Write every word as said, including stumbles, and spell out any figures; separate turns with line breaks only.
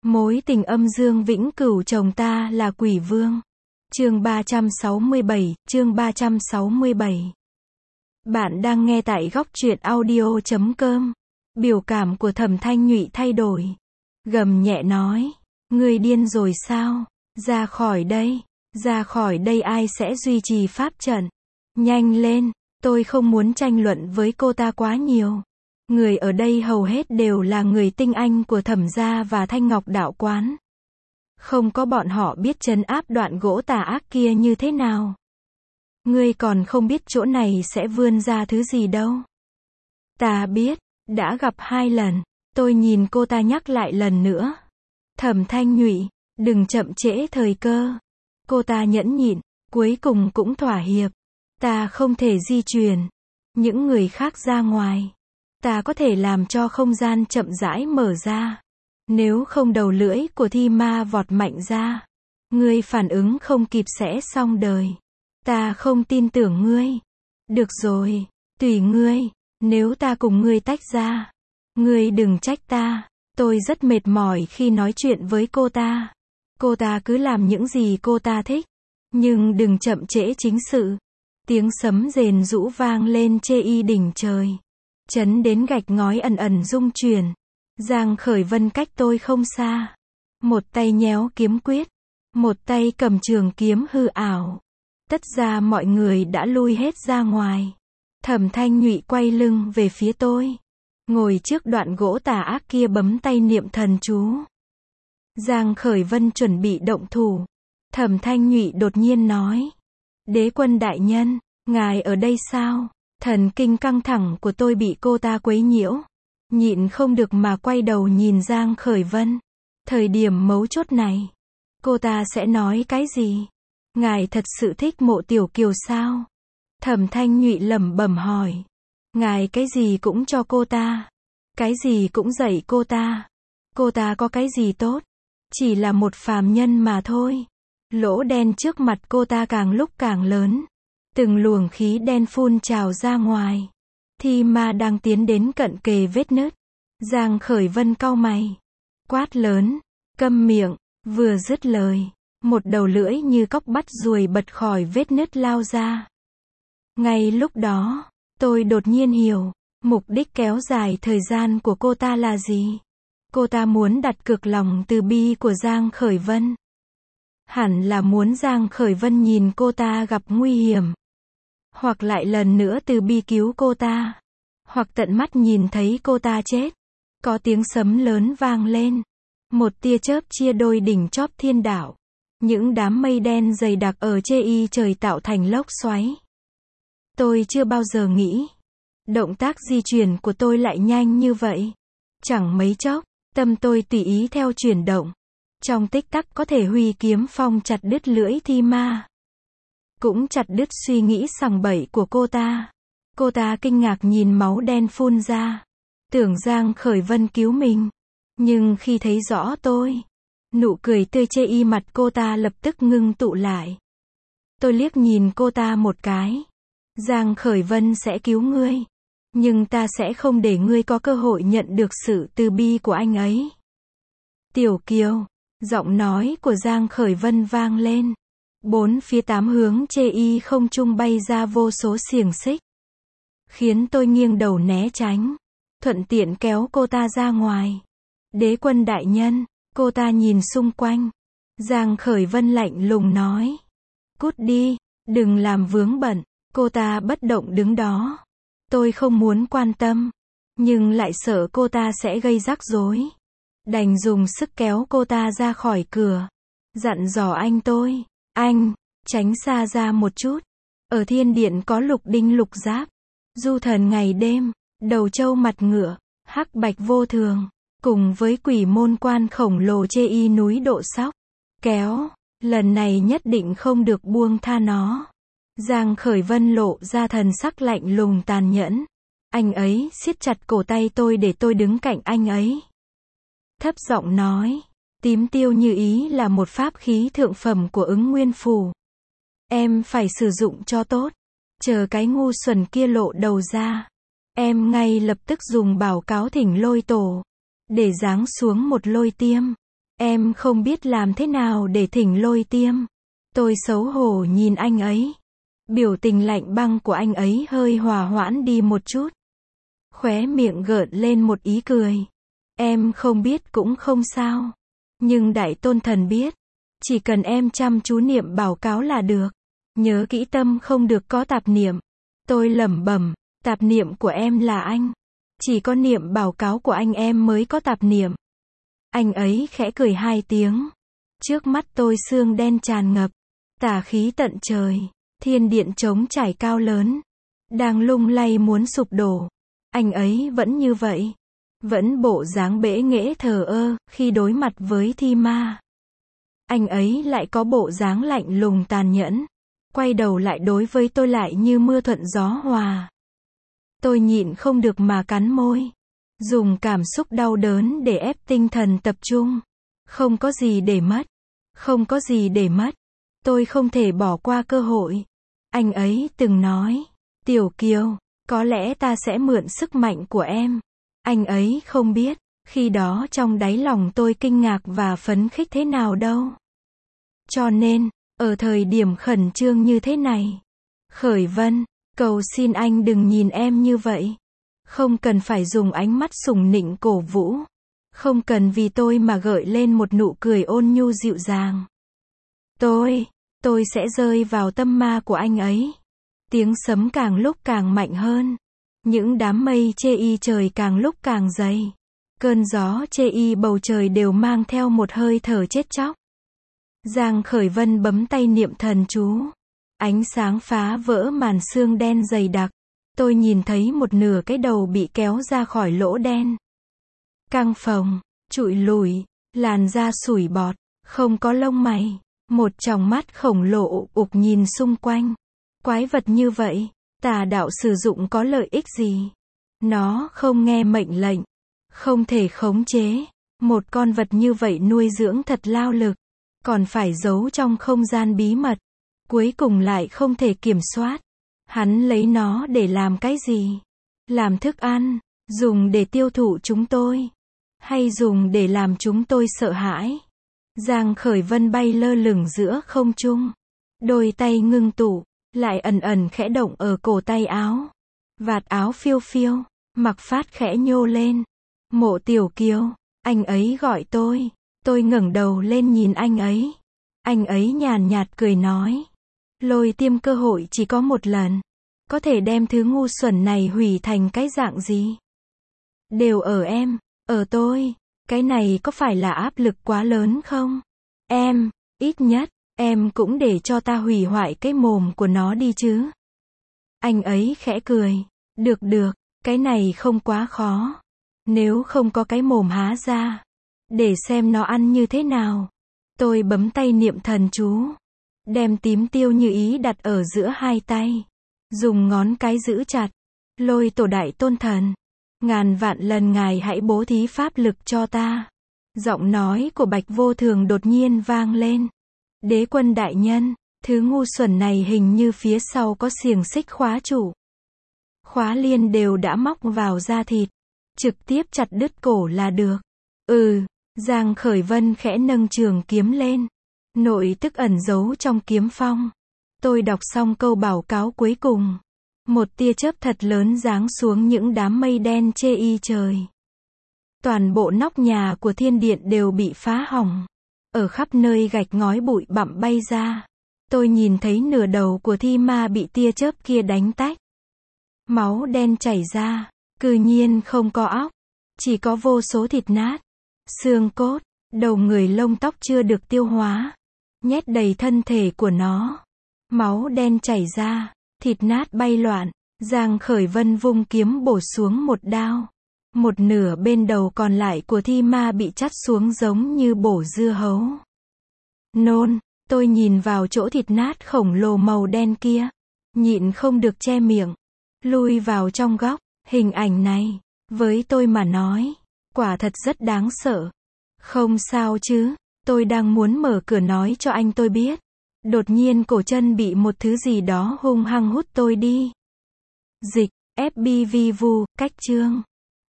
Mối tình âm dương vĩnh cửu chồng ta là quỷ vương. Chương ba trăm sáu mươi bảy, chương ba trăm sáu mươi bảy. Bạn đang nghe tại góc truyện audio chấm com. Biểu cảm của Thẩm Thanh Nhụy thay đổi. Gầm nhẹ nói, ngươi điên rồi sao? Ra khỏi đây, ra khỏi đây ai sẽ duy trì pháp trận? Nhanh lên, tôi không muốn tranh luận với cô ta quá nhiều. Người ở đây hầu hết đều là người tinh anh của Thẩm gia và Thanh Ngọc đạo quán. Không có bọn họ biết trấn áp đoạn gỗ tà ác kia như thế nào. Ngươi còn không biết chỗ này sẽ vươn ra thứ gì đâu. Ta biết, đã gặp hai lần. Tôi nhìn cô ta nhắc lại lần nữa. Thẩm Thanh Nhụy, đừng chậm trễ thời cơ. Cô ta nhẫn nhịn, cuối cùng cũng thỏa hiệp. Ta không thể di chuyển những người khác ra ngoài. Ta có thể làm cho không gian chậm rãi mở ra. Nếu không đầu lưỡi của thi ma vọt mạnh ra. Ngươi phản ứng không kịp sẽ xong đời. Ta không tin tưởng ngươi. Được rồi, tùy ngươi. Nếu ta cùng ngươi tách ra. Ngươi đừng trách ta. Tôi rất mệt mỏi khi nói chuyện với cô ta. Cô ta cứ làm những gì cô ta thích. Nhưng đừng chậm trễ chính sự. Tiếng sấm rền rũ vang lên chê y đỉnh trời. Chấn đến gạch ngói ẩn ẩn rung chuyển. Giang Khởi Vân cách tôi không xa. Một tay nhéo kiếm quyết. Một tay cầm trường kiếm hư ảo. Tất ra mọi người đã lui hết ra ngoài. Thẩm Thanh Nhụy quay lưng về phía tôi. Ngồi trước đoạn gỗ tà ác kia bấm tay niệm thần chú. Giang Khởi Vân chuẩn bị động thủ. Thẩm Thanh Nhụy đột nhiên nói. Đế quân đại nhân, ngài ở đây sao? Thần kinh căng thẳng của tôi bị cô ta quấy nhiễu. Nhịn không được mà quay đầu nhìn Giang Khởi Vân. Thời điểm mấu chốt này, cô ta sẽ nói cái gì? Ngài thật sự thích Mộ Tiểu Kiều sao? Thẩm Thanh Nhụy lẩm bẩm hỏi. Ngài cái gì cũng cho cô ta. Cái gì cũng dạy cô ta. Cô ta có cái gì tốt? Chỉ là một phàm nhân mà thôi. Lỗ đen trước mặt cô ta càng lúc càng lớn. Từng luồng khí đen phun trào ra ngoài. Thi ma đang tiến đến cận kề vết nứt. Giang Khởi Vân cau mày. Quát lớn. Câm miệng. Vừa dứt lời. Một đầu lưỡi như cóc bắt ruồi bật khỏi vết nứt lao ra. Ngay lúc đó, tôi đột nhiên hiểu. Mục đích kéo dài thời gian của cô ta là gì? Cô ta muốn đặt cược lòng từ bi của Giang Khởi Vân. Hẳn là muốn Giang Khởi Vân nhìn cô ta gặp nguy hiểm. Hoặc lại lần nữa từ bi cứu cô ta. Hoặc tận mắt nhìn thấy cô ta chết. Có tiếng sấm lớn vang lên. Một tia chớp chia đôi đỉnh chóp thiên đảo. Những đám mây đen dày đặc ở chê y trời tạo thành lốc xoáy. Tôi chưa bao giờ nghĩ. Động tác di chuyển của tôi lại nhanh như vậy. Chẳng mấy chốc, tâm tôi tùy ý theo chuyển động. Trong tích tắc có thể huy kiếm phong chặt đứt lưỡi thi ma. Cũng chặt đứt suy nghĩ sằng bậy của cô ta. Cô ta kinh ngạc nhìn máu đen phun ra. Tưởng Giang Khởi Vân cứu mình. Nhưng khi thấy rõ tôi, nụ cười tươi chê y mặt cô ta lập tức ngưng tụ lại. Tôi liếc nhìn cô ta một cái. Giang Khởi Vân sẽ cứu ngươi. Nhưng ta sẽ không để ngươi có cơ hội nhận được sự từ bi của anh ấy. Tiểu Kiều. Giọng nói của Giang Khởi Vân vang lên. Bốn phía tám hướng chê y không trung bay ra vô số xiềng xích. Khiến tôi nghiêng đầu né tránh. Thuận tiện kéo cô ta ra ngoài. Đế quân đại nhân. Cô ta nhìn xung quanh. Giang Khởi Vân lạnh lùng nói. Cút đi. Đừng làm vướng bận. Cô ta bất động đứng đó. Tôi không muốn quan tâm. Nhưng lại sợ cô ta sẽ gây rắc rối. Đành dùng sức kéo cô ta ra khỏi cửa. Dặn dò anh tôi. Anh, tránh xa ra một chút. Ở thiên điện có lục đinh lục giáp. Du thần ngày đêm. Đầu trâu mặt ngựa. Hắc bạch vô thường. Cùng với quỷ môn quan khổng lồ chê y núi Độ Sóc. Kéo. Lần này nhất định không được buông tha nó. Giang Khởi Vân lộ ra thần sắc lạnh lùng tàn nhẫn. Anh ấy siết chặt cổ tay tôi để tôi đứng cạnh anh ấy. Thấp giọng nói. Tím tiêu như ý là một pháp khí thượng phẩm của Ứng Nguyên Phủ. Em phải sử dụng cho tốt. Chờ cái ngu xuẩn kia lộ đầu ra. Em ngay lập tức dùng bảo cáo thỉnh lôi tổ. Để giáng xuống một lôi tiêm. Em không biết làm thế nào để thỉnh Lôi Tiêm. Tôi xấu hổ nhìn anh ấy. Biểu tình lạnh băng của anh ấy hơi hòa hoãn đi một chút. Khóe miệng gợn lên một ý cười. Em không biết cũng không sao. Nhưng Đại Tôn Thần biết. Chỉ cần em chăm chú niệm bảo cáo là được. Nhớ kỹ tâm không được có tạp niệm. Tôi lẩm bẩm, tạp niệm của em là anh. Chỉ có niệm bảo cáo của anh em mới có tạp niệm. Anh ấy khẽ cười hai tiếng. Trước mắt tôi sương đen tràn ngập. Tà khí tận trời. Thiên điện trống trải cao lớn. Đang lung lay muốn sụp đổ. Anh ấy vẫn như vậy. Vẫn bộ dáng bẽ nghễ thờ ơ, khi đối mặt với thi ma. Anh ấy lại có bộ dáng lạnh lùng tàn nhẫn. Quay đầu lại đối với tôi lại như mưa thuận gió hòa. Tôi nhịn không được mà cắn môi. Dùng cảm xúc đau đớn để ép tinh thần tập trung. Không có gì để mất. Không có gì để mất. Tôi không thể bỏ qua cơ hội. Anh ấy từng nói, Tiểu Kiều, có lẽ ta sẽ mượn sức mạnh của em. Anh ấy không biết, khi đó trong đáy lòng tôi kinh ngạc và phấn khích thế nào đâu. Cho nên, ở thời điểm khẩn trương như thế này, Khởi Vân, cầu xin anh đừng nhìn em như vậy. Không cần phải dùng ánh mắt sủng nịnh cổ vũ. Không cần vì tôi mà gợi lên một nụ cười ôn nhu dịu dàng. Tôi, tôi sẽ rơi vào tâm ma của anh ấy. Tiếng sấm càng lúc càng mạnh hơn. Những đám mây chê y trời càng lúc càng dày. Cơn gió chê y bầu trời đều mang theo một hơi thở chết chóc. Giang Khởi Vân bấm tay niệm thần chú. Ánh sáng phá vỡ màn sương đen dày đặc. Tôi nhìn thấy một nửa cái đầu bị kéo ra khỏi lỗ đen. Căng phồng, trụi lùi, làn da sủi bọt, không có lông mày. Một tròng mắt khổng lồ ục ục nhìn xung quanh. Quái vật như vậy, tà đạo sử dụng có lợi ích gì? Nó không nghe mệnh lệnh, không thể khống chế. Một con vật như vậy nuôi dưỡng thật lao lực, còn phải giấu trong không gian bí mật. Cuối cùng lại không thể kiểm soát. Hắn lấy nó để làm cái gì? Làm thức ăn, dùng để tiêu thụ chúng tôi, hay dùng để làm chúng tôi sợ hãi? Giang Khởi Vân bay lơ lửng giữa không trung. Đôi tay ngưng tụ, lại ẩn ẩn khẽ động ở cổ tay áo. Vạt áo phiêu phiêu, Mặc Phát khẽ nhô lên. Mộ Tiểu Kiều, anh ấy gọi tôi. Tôi ngẩng đầu lên nhìn anh ấy. Anh ấy nhàn nhạt cười nói. Lôi Tiêm cơ hội chỉ có một lần. Có thể đem thứ ngu xuẩn này hủy thành cái dạng gì? Đều ở em, ở tôi. Cái này có phải là áp lực quá lớn không? Em, ít nhất, em cũng để cho ta hủy hoại cái mồm của nó đi chứ. Anh ấy khẽ cười. Được được, cái này không quá khó. Nếu không có cái mồm há ra, để xem nó ăn như thế nào. Tôi bấm tay niệm thần chú. Đem tím tiêu như ý đặt ở giữa hai tay. Dùng ngón cái giữ chặt. Lôi Tổ Đại Tôn Thần. Ngàn vạn lần ngài hãy bố thí pháp lực cho ta. Giọng nói của Bạch Vô Thường đột nhiên vang lên. Đế quân đại nhân, thứ ngu xuẩn này hình như phía sau có xiềng xích khóa trụ. Khóa liên đều đã móc vào da thịt. Trực tiếp chặt đứt cổ là được. Ừ, Giang Khởi Vân khẽ nâng trường kiếm lên. Nội tức ẩn giấu trong kiếm phong. Tôi đọc xong câu báo cáo cuối cùng. Một tia chớp thật lớn giáng xuống những đám mây đen chê y trời. Toàn bộ nóc nhà của thiên điện đều bị phá hỏng. Ở khắp nơi gạch ngói bụi bặm bay ra. Tôi nhìn thấy nửa đầu của thi ma bị tia chớp kia đánh tách. Máu đen chảy ra. Cư nhiên không có óc. Chỉ có vô số thịt nát. Xương cốt. Đầu người lông tóc chưa được tiêu hóa. Nhét đầy thân thể của nó. Máu đen chảy ra. Thịt nát bay loạn. Giang Khởi Vân vung kiếm bổ xuống một đao. Một nửa bên đầu còn lại của thi ma bị chắt xuống giống như bổ dưa hấu. Nôn, tôi nhìn vào chỗ thịt nát khổng lồ màu đen kia. Nhịn không được che miệng. Lui vào trong góc. Hình ảnh này, với tôi mà nói, quả thật rất đáng sợ. Không sao chứ, tôi đang muốn mở cửa nói cho anh tôi biết. Đột nhiên cổ chân bị một thứ gì đó hung hăng hút tôi đi. Dịch, ép bê vê vu, cách chương.